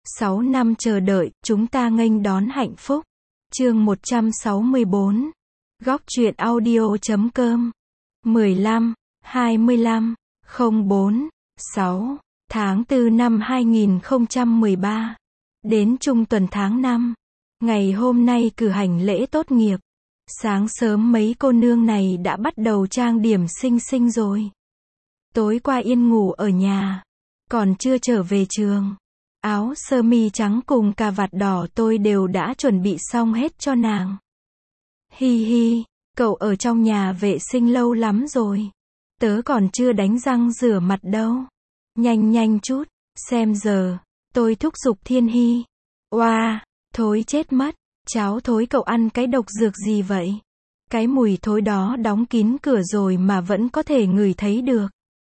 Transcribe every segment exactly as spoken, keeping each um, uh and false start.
sáu năm chờ đợi, chúng ta nghênh đón hạnh phúc. Chương một trăm sáu mươi bốn. Góc truyện audio chấm com. mười lăm, hai mươi lăm, không bốn, sáu. Tháng tư năm hai nghìn không trăm mười ba. Đến trung tuần tháng năm. Ngày hôm nay cử hành lễ tốt nghiệp. Sáng sớm mấy cô nương này đã bắt đầu trang điểm xinh xinh rồi. Tối qua Yên ngủ ở nhà. Còn chưa trở về trường. Áo sơ mi trắng cùng cà vạt đỏ tôi đều đã chuẩn bị xong hết cho nàng. Hi hi, cậu ở trong nhà vệ sinh lâu lắm rồi. Tớ còn chưa đánh răng rửa mặt đâu. Nhanh nhanh chút, xem giờ. Tôi thúc giục Thiên Hi. Oa, thối chết mất. Cháu thối cậu ăn cái độc dược gì vậy? Cái mùi thối đó đóng kín cửa rồi mà vẫn có thể ngửi thấy được.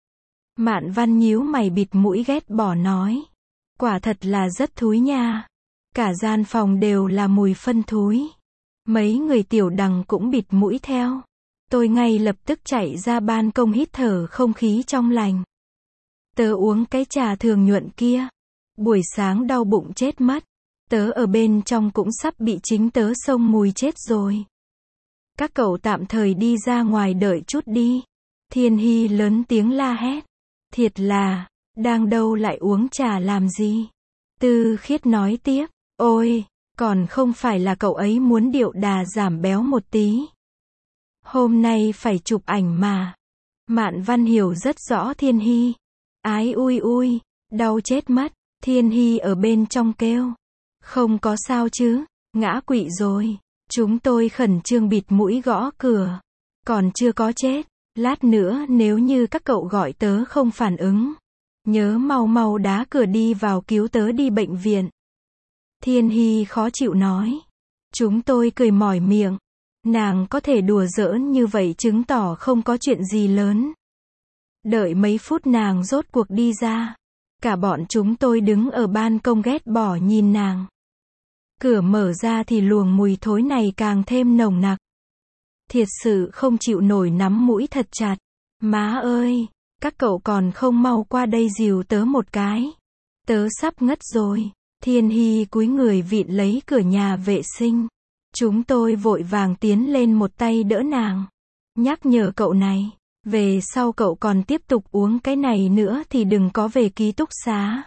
Mạn Văn nhíu mày bịt mũi ghét bỏ nói. Quả thật là rất thúi nha. Cả gian phòng đều là mùi phân thúi. Mấy người tiểu đằng cũng bịt mũi theo. Tôi ngay lập tức chạy ra ban công hít thở không khí trong lành. Tớ uống cái trà thường nhuận kia. Buổi sáng đau bụng chết mất. Tớ ở bên trong cũng sắp bị chính tớ xông mùi chết rồi. Các cậu tạm thời đi ra ngoài đợi chút đi. Thiên Hi lớn tiếng la hét. Thiệt là, đang đâu lại uống trà làm gì? Tư Khiết nói tiếp. Ôi, còn không phải là cậu ấy muốn điệu đà giảm béo một tí. Hôm nay phải chụp ảnh mà. Mạn Văn hiểu rất rõ Thiên Hi. Ái ui ui, đau chết mất. Thiên Hi ở bên trong kêu. Không có sao chứ, ngã quỵ rồi. Chúng tôi khẩn trương bịt mũi gõ cửa. Còn chưa có chết. Lát nữa nếu như các cậu gọi tớ không phản ứng. Nhớ mau mau đá cửa đi vào cứu tớ đi bệnh viện. Thiên Hi khó chịu nói. Chúng tôi cười mỏi miệng. Nàng có thể đùa giỡn như vậy chứng tỏ không có chuyện gì lớn. Đợi mấy phút nàng rốt cuộc đi ra. Cả bọn chúng tôi đứng ở ban công ghét bỏ nhìn nàng. Cửa mở ra thì luồng mùi thối này càng thêm nồng nặc. Thiệt sự không chịu nổi nắm mũi thật chặt. Má ơi, các cậu còn không mau qua đây dìu tớ một cái. Tớ sắp ngất rồi. Thiên Hi cúi người vịn lấy cửa nhà vệ sinh. Chúng tôi vội vàng tiến lên một tay đỡ nàng. Nhắc nhở cậu này, về sau cậu còn tiếp tục uống cái này nữa thì đừng có về ký túc xá.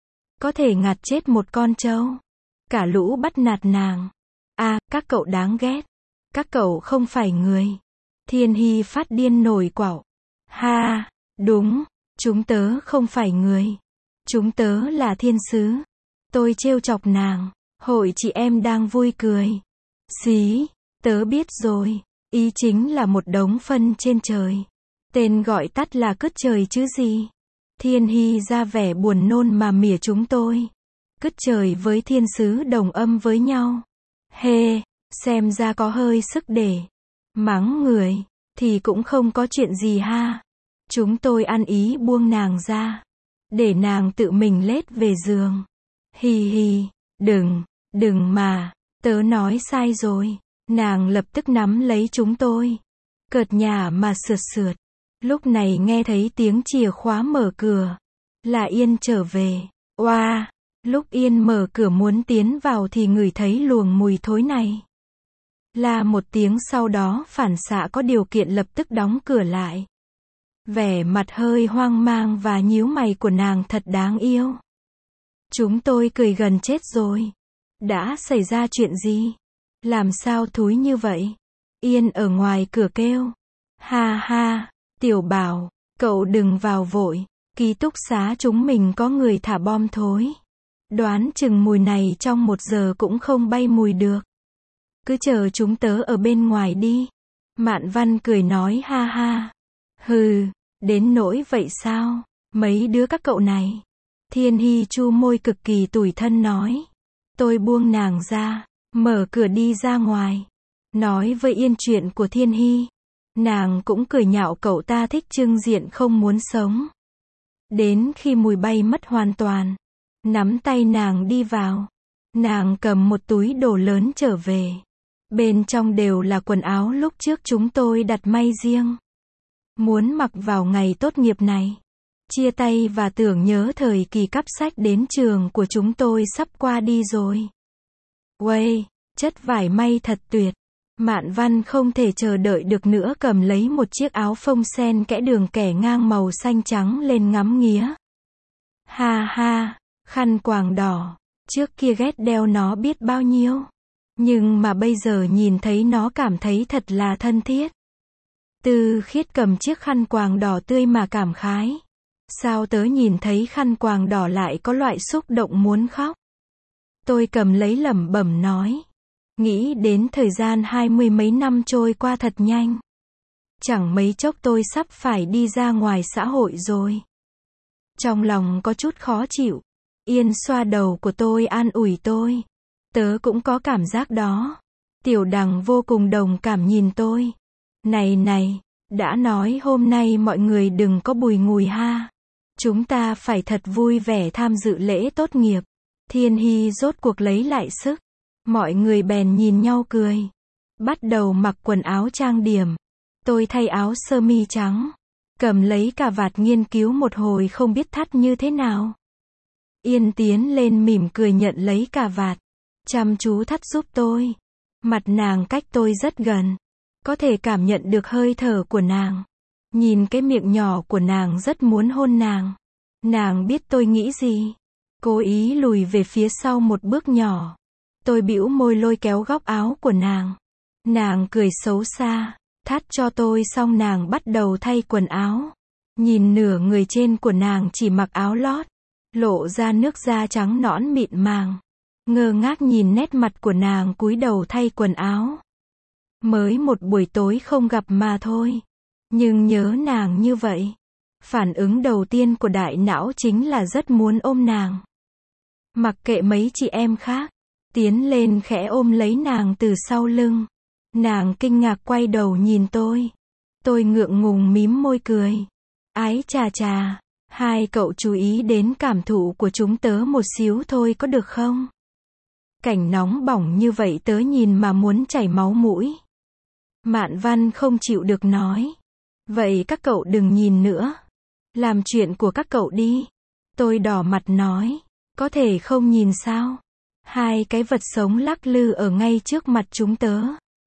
Có thể ngạt chết một con trâu. Cả lũ bắt nạt nàng. À, các cậu đáng ghét. Các cậu không phải người. Thiên Hi phát điên nổi quạo. Ha, đúng, chúng tớ không phải người. Chúng tớ là thiên sứ. Tôi trêu chọc nàng. Hội chị em đang vui cười. Xí, tớ biết rồi. Ý chính là một đống phân trên trời. Tên gọi tắt là cứt trời chứ gì. Thiên Hi ra vẻ buồn nôn mà mỉa chúng tôi. Cứt trời với thiên sứ đồng âm với nhau. Hê, xem ra có hơi sức để mắng người, thì cũng không có chuyện gì ha. Chúng tôi ăn ý buông nàng ra. Để nàng tự mình lết về giường. Hi hi, đừng, đừng mà, tớ nói sai rồi. Nàng lập tức nắm lấy chúng tôi. Cợt nhả mà sượt sượt. Lúc này nghe thấy tiếng chìa khóa mở cửa. Là Yên trở về. Oa, lúc Yên mở cửa muốn tiến vào thì ngửi thấy luồng mùi thối này. Là một tiếng sau đó phản xạ có điều kiện lập tức đóng cửa lại. Vẻ mặt hơi hoang mang và nhíu mày của nàng thật đáng yêu. Chúng tôi cười gần chết rồi. Đã xảy ra chuyện gì? Làm sao thúi như vậy? Yên ở ngoài cửa kêu. Ha ha, Tiểu Bảo, cậu đừng vào vội. Ký túc xá chúng mình có người thả bom thối. Đoán chừng mùi này trong một giờ cũng không bay mùi được. Cứ chờ chúng tớ ở bên ngoài đi. Mạn Văn cười nói ha ha. Hừ, đến nỗi vậy sao? Mấy đứa các cậu này. Thiên Hi chu môi cực kỳ tủi thân nói. Tôi buông nàng ra, mở cửa đi ra ngoài. Nói với Yên chuyện của Thiên Hi. Nàng cũng cười nhạo cậu ta thích trưng diện không muốn sống. Đến khi mùi bay mất hoàn toàn. Nắm tay nàng đi vào. Nàng cầm một túi đồ lớn trở về. Bên trong đều là quần áo lúc trước chúng tôi đặt may riêng. Muốn mặc vào ngày tốt nghiệp này. chia tay và tưởng nhớ thời kỳ cắp sách đến trường của chúng tôi sắp qua đi rồi. Uầy, chất vải may thật tuyệt. Mạn Văn không thể chờ đợi được nữa, cầm lấy một chiếc áo phông sen kẽ đường kẻ ngang màu xanh trắng lên ngắm nghía. Ha ha, khăn quàng đỏ, trước kia ghét đeo nó biết bao nhiêu. Nhưng mà bây giờ nhìn thấy nó cảm thấy thật là thân thiết. Tư Khiết cầm chiếc khăn quàng đỏ tươi mà cảm khái. Sao tớ nhìn thấy khăn quàng đỏ lại có loại xúc động muốn khóc. Tôi cầm lấy lẩm bẩm nói. Nghĩ đến thời gian hai mươi mấy năm trôi qua thật nhanh. Chẳng mấy chốc tôi sắp phải đi ra ngoài xã hội rồi. Trong lòng có chút khó chịu. Yên xoa đầu của tôi an ủi tôi. Tớ cũng có cảm giác đó. Tiểu Đằng vô cùng đồng cảm nhìn tôi. Này này, đã nói hôm nay mọi người đừng có bùi ngùi ha. Chúng ta phải thật vui vẻ tham dự lễ tốt nghiệp. Thiên Hy rốt cuộc lấy lại sức. Mọi người bèn nhìn nhau cười. Bắt đầu mặc quần áo trang điểm. Tôi thay áo sơ mi trắng. Cầm lấy cà vạt nghiên cứu một hồi không biết thắt như thế nào. Yên tiến lên mỉm cười nhận lấy cà vạt. Chăm chú thắt giúp tôi. Mặt nàng cách tôi rất gần. Có thể cảm nhận được hơi thở của nàng. Nhìn cái miệng nhỏ của nàng rất muốn hôn nàng. Nàng biết tôi nghĩ gì. Cố ý lùi về phía sau một bước nhỏ. Tôi bĩu môi lôi kéo góc áo của nàng. Nàng cười xấu xa. Thắt cho tôi xong nàng bắt đầu thay quần áo. Nhìn nửa người trên của nàng chỉ mặc áo lót. Lộ ra nước da trắng nõn mịn màng. Ngơ ngác nhìn nét mặt của nàng cúi đầu thay quần áo. Mới một buổi tối không gặp mà thôi. Nhưng nhớ nàng như vậy. Phản ứng đầu tiên của đại não chính là rất muốn ôm nàng. Mặc kệ mấy chị em khác. Tiến lên khẽ ôm lấy nàng từ sau lưng. Nàng kinh ngạc quay đầu nhìn tôi. Tôi ngượng ngùng mím môi cười. Ái chà chà, hai cậu chú ý đến cảm thụ của chúng tớ một xíu thôi có được không? Cảnh nóng bỏng như vậy tớ nhìn mà muốn chảy máu mũi. Mạn Văn không chịu được nói. Vậy các cậu đừng nhìn nữa. Làm chuyện của các cậu đi. Tôi đỏ mặt nói. Có thể không nhìn sao? Hai cái vật sống lắc lư ở ngay trước mặt chúng tớ.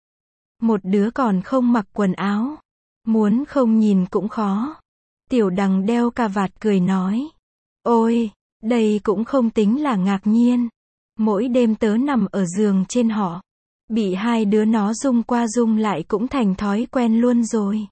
Một đứa còn không mặc quần áo. Muốn không nhìn cũng khó. Tiểu Đằng đeo cà vạt cười nói. Ôi, đây cũng không tính là ngạc nhiên. Mỗi đêm tớ nằm ở giường trên họ. Bị hai đứa nó rung qua rung lại cũng thành thói quen luôn rồi.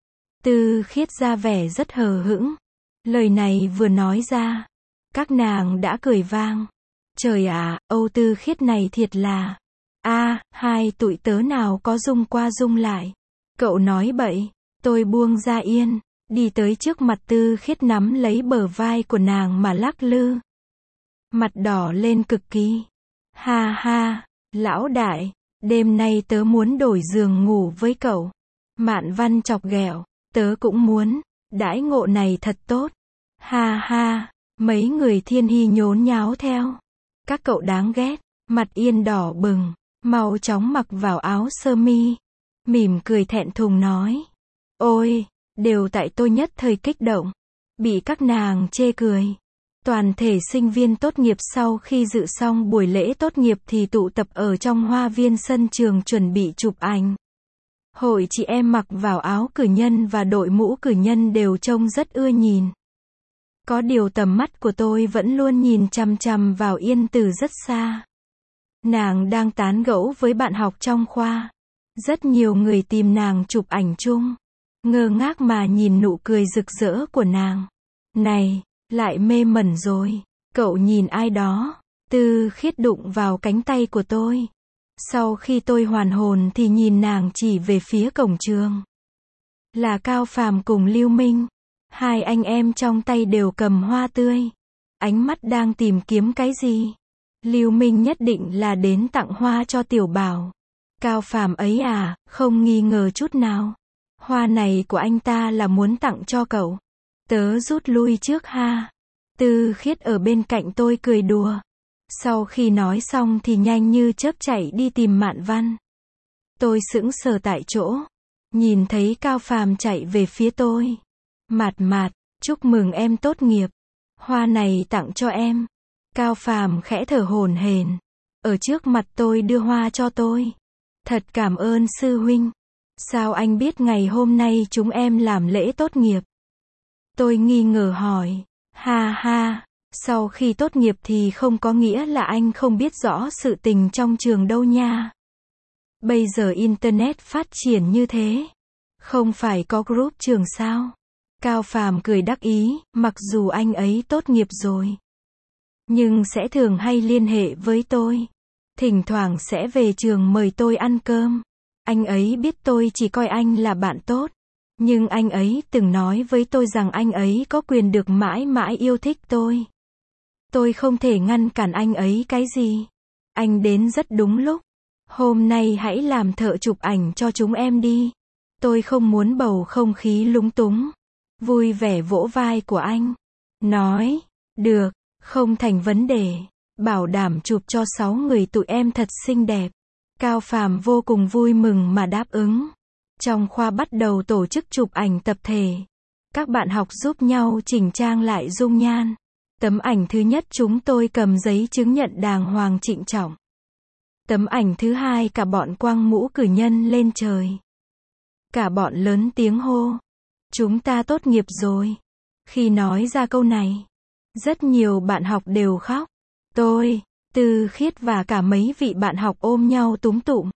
Tư Khiết ra vẻ rất hờ hững. Lời này vừa nói ra. Các nàng đã cười vang. Trời ạ, Âu Tư Khiết này thiệt là. A, hai tụi tớ nào có rung qua rung lại. Cậu nói bậy. Tôi buông ra Yên. Đi tới trước mặt Tư Khiết nắm lấy bờ vai của nàng mà lắc lư. Mặt đỏ lên cực kỳ. Ha ha, lão đại, đêm nay tớ muốn đổi giường ngủ với cậu. Mạn Văn chọc ghẹo, tớ cũng muốn, đãi ngộ này thật tốt. Ha ha, mấy người Thiên Hy nhốn nháo theo. Các cậu đáng ghét, mặt Yên đỏ bừng, mau chóng mặc vào áo sơ mi. Mỉm cười thẹn thùng nói. Ôi, đều tại tôi nhất thời kích động. Bị các nàng chê cười. Toàn thể sinh viên tốt nghiệp sau khi dự xong buổi lễ tốt nghiệp thì tụ tập ở trong hoa viên sân trường chuẩn bị chụp ảnh. Hội chị em mặc vào áo cử nhân và đội mũ cử nhân đều trông rất ưa nhìn. Có điều tầm mắt của tôi vẫn luôn nhìn chằm chằm vào Yên từ rất xa. Nàng đang tán gẫu với bạn học trong khoa. Rất nhiều người tìm nàng chụp ảnh chung. Ngơ ngác mà nhìn nụ cười rực rỡ của nàng. Này, lại mê mẩn rồi. Cậu nhìn ai đó? Tư Khiết đụng vào cánh tay của tôi. Sau khi tôi hoàn hồn thì nhìn nàng chỉ về phía cổng trường. Là Cao Phàm cùng Lưu Minh. Hai anh em trong tay đều cầm hoa tươi. Ánh mắt đang tìm kiếm cái gì? Lưu Minh nhất định là đến tặng hoa cho Tiểu Bảo. Cao Phàm ấy à, không nghi ngờ chút nào. Hoa này của anh ta là muốn tặng cho cậu. Tớ rút lui trước ha. Tư Khiết ở bên cạnh tôi cười đùa. Sau khi nói xong thì nhanh như chớp chạy đi tìm Mạn Văn. Tôi sững sờ tại chỗ. Nhìn thấy Cao Phàm chạy về phía tôi. Mạt mạt, Chúc mừng em tốt nghiệp. Hoa này tặng cho em. Cao Phàm khẽ thở hổn hển. Ở trước mặt tôi đưa hoa cho tôi. Thật cảm ơn sư huynh. Sao anh biết ngày hôm nay chúng em làm lễ tốt nghiệp? Tôi nghi ngờ hỏi. Ha ha, sau khi tốt nghiệp thì không có nghĩa là anh không biết rõ sự tình trong trường đâu nha. Bây giờ Internet phát triển như thế. Không phải có group trường sao? Cao Phàm cười đắc ý, mặc dù anh ấy tốt nghiệp rồi. Nhưng sẽ thường hay liên hệ với tôi. Thỉnh thoảng sẽ về trường mời tôi ăn cơm. Anh ấy biết tôi chỉ coi anh là bạn tốt. Nhưng anh ấy từng nói với tôi rằng anh ấy có quyền được mãi mãi yêu thích tôi. Tôi không thể ngăn cản anh ấy cái gì. Anh đến rất đúng lúc. Hôm nay hãy làm thợ chụp ảnh cho chúng em đi. Tôi không muốn bầu không khí lúng túng. Vui vẻ vỗ vai của anh. Nói, được, không thành vấn đề. Bảo đảm chụp cho sáu người tụi em thật xinh đẹp. Cao Phàm vô cùng vui mừng mà đáp ứng. Trong khoa bắt đầu tổ chức chụp ảnh tập thể. Các bạn học giúp nhau chỉnh trang lại dung nhan. Tấm ảnh thứ nhất chúng tôi cầm giấy chứng nhận đàng hoàng trịnh trọng. Tấm ảnh thứ hai cả bọn quăng mũ cử nhân lên trời. Cả bọn lớn tiếng hô. Chúng ta tốt nghiệp rồi. Khi nói ra câu này, rất nhiều bạn học đều khóc. Tôi, Tư Khiết và cả mấy vị bạn học ôm nhau túm tụm.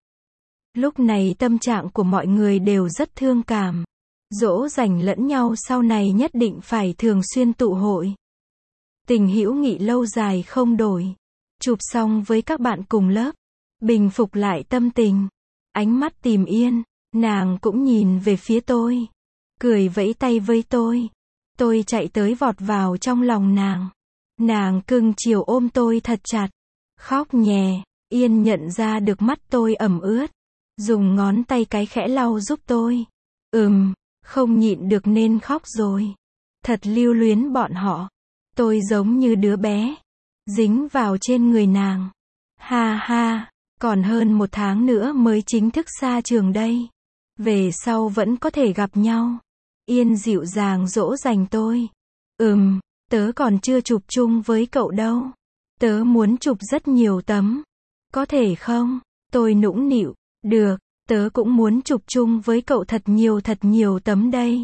Lúc này tâm trạng của mọi người đều rất thương cảm. Dỗ dành lẫn nhau sau này nhất định phải thường xuyên tụ hội. Tình hữu nghị lâu dài không đổi. Chụp xong với các bạn cùng lớp. Bình phục lại tâm tình. Ánh mắt tìm yên. Nàng cũng nhìn về phía tôi. Cười vẫy tay với tôi. Tôi chạy tới vọt vào trong lòng nàng. Nàng cưng chiều ôm tôi thật chặt. Khóc nhè. Yên nhận ra được mắt tôi ẩm ướt. Dùng ngón tay cái khẽ lau giúp tôi. Ừm, không nhịn được nên khóc rồi. Thật lưu luyến bọn họ. Tôi giống như đứa bé. Dính vào trên người nàng. Ha ha, còn hơn một tháng nữa mới chính thức xa trường đây. Về sau vẫn có thể gặp nhau. Yên dịu dàng dỗ dành tôi. Ừm, tớ còn chưa chụp chung với cậu đâu. Tớ muốn chụp rất nhiều tấm. Có thể không? Tôi nũng nịu. Được, tớ cũng muốn chụp chung với cậu thật nhiều thật nhiều tấm đây.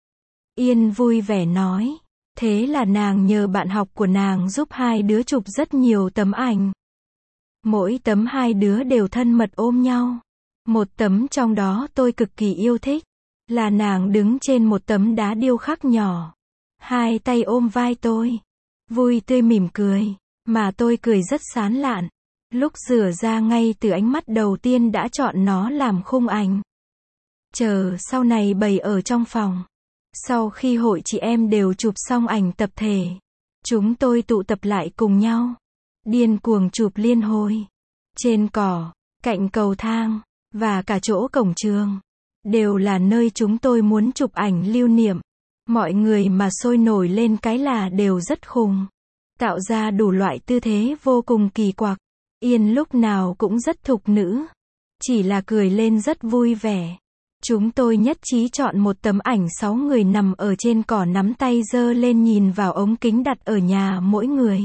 Yên vui vẻ nói. Thế là nàng nhờ bạn học của nàng giúp hai đứa chụp rất nhiều tấm ảnh. Mỗi tấm hai đứa đều thân mật ôm nhau. Một tấm trong đó tôi cực kỳ yêu thích. Là nàng đứng trên một tấm đá điêu khắc nhỏ. Hai tay ôm vai tôi. Vui tươi mỉm cười. Mà tôi cười rất sán lạn. Lúc rửa ra ngay từ ánh mắt đầu tiên đã chọn nó làm khung ảnh. Chờ sau này bày ở trong phòng. Sau khi hội chị em đều chụp xong ảnh tập thể. Chúng tôi tụ tập lại cùng nhau. Điên cuồng chụp liên hồi. Trên cỏ, cạnh cầu thang, và cả chỗ cổng trường. Đều là nơi chúng tôi muốn chụp ảnh lưu niệm. Mọi người mà sôi nổi lên cái là đều rất khùng. Tạo ra đủ loại tư thế vô cùng kỳ quặc. Yên lúc nào cũng rất thục nữ. Chỉ là cười lên rất vui vẻ. Chúng tôi nhất trí chọn một tấm ảnh sáu người nằm ở trên cỏ nắm tay giơ lên nhìn vào ống kính đặt ở nhà mỗi người.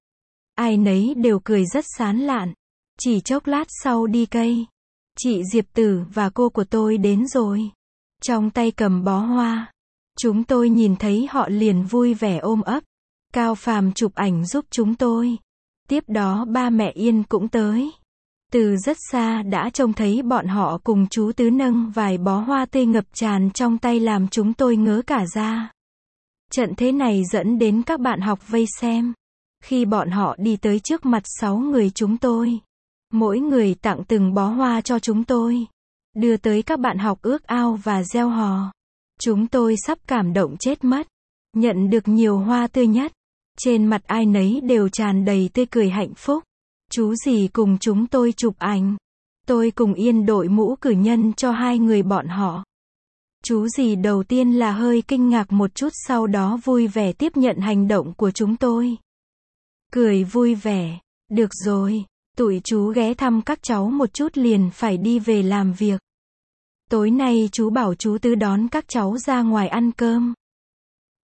Ai nấy đều cười rất sán lạn. Chỉ chốc lát sau đi cây. Chị Diệp Tử và cô của tôi đến rồi. Trong tay cầm bó hoa. Chúng tôi nhìn thấy họ liền vui vẻ ôm ấp. Cao Phàm chụp ảnh giúp chúng tôi. Tiếp đó ba mẹ Yên cũng tới. Từ rất xa đã trông thấy bọn họ cùng chú Tứ nâng vài bó hoa tươi ngập tràn trong tay làm chúng tôi ngớ cả ra. Trận thế này dẫn đến các bạn học vây xem. Khi bọn họ đi tới trước mặt sáu người chúng tôi. Mỗi người tặng từng bó hoa cho chúng tôi. Đưa tới các bạn học ước ao và reo hò. Chúng tôi sắp cảm động chết mất. Nhận được nhiều hoa tươi nhất. Trên mặt ai nấy đều tràn đầy tươi cười hạnh phúc. Chú dì cùng chúng tôi chụp ảnh. Tôi cùng Yên đội mũ cử nhân cho hai người bọn họ. Chú dì đầu tiên là hơi kinh ngạc một chút, sau đó vui vẻ tiếp nhận hành động của chúng tôi. Cười vui vẻ. Được rồi, tụi chú ghé thăm các cháu một chút liền phải đi về làm việc. Tối nay chú bảo chú Tứ đón các cháu ra ngoài ăn cơm.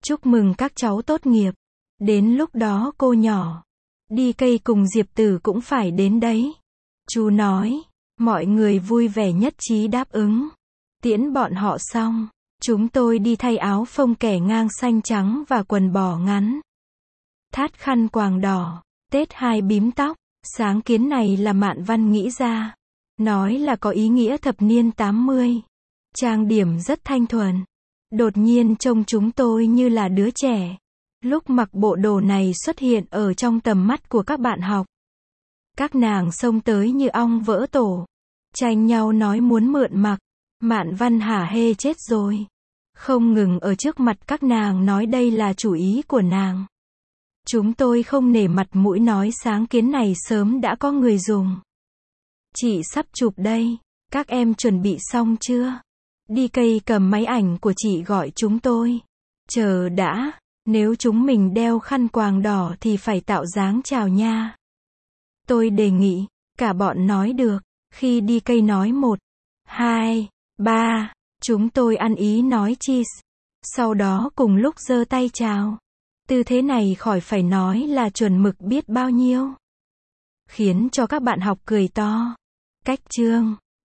Chúc mừng các cháu tốt nghiệp. Đến lúc đó cô nhỏ, đi cây cùng Diệp Tử cũng phải đến đấy. Chú nói. Mọi người vui vẻ nhất trí đáp ứng. Tiễn bọn họ xong, chúng tôi đi thay áo phông kẻ ngang xanh trắng và quần bò ngắn. Thắt khăn quàng đỏ, tết hai bím tóc. Sáng kiến này là Mạn Văn nghĩ ra. Nói là có ý nghĩa thập niên tám mươi. Trang điểm rất thanh thuần. Đột nhiên trông chúng tôi như là đứa trẻ. Lúc mặc bộ đồ này xuất hiện ở trong tầm mắt của các bạn học. Các nàng xông tới như ong vỡ tổ. Tranh nhau nói muốn mượn mặc. Mạn Văn hả hê chết rồi. Không ngừng ở trước mặt các nàng nói đây là chủ ý của nàng. Chúng tôi không nể mặt mũi nói sáng kiến này sớm đã có người dùng. Chị sắp chụp đây. Các em chuẩn bị xong chưa? Đi cây cầm máy ảnh của chị gọi chúng tôi. Chờ đã. Nếu chúng mình đeo khăn quàng đỏ thì phải tạo dáng chào nha. Tôi đề nghị. Cả bọn nói được. Khi đi cây nói một, hai, ba. Chúng tôi ăn ý nói cheese. Sau đó cùng lúc giơ tay chào. Tư thế này khỏi phải nói là chuẩn mực biết bao nhiêu. Khiến cho các bạn học cười to. Cách chương.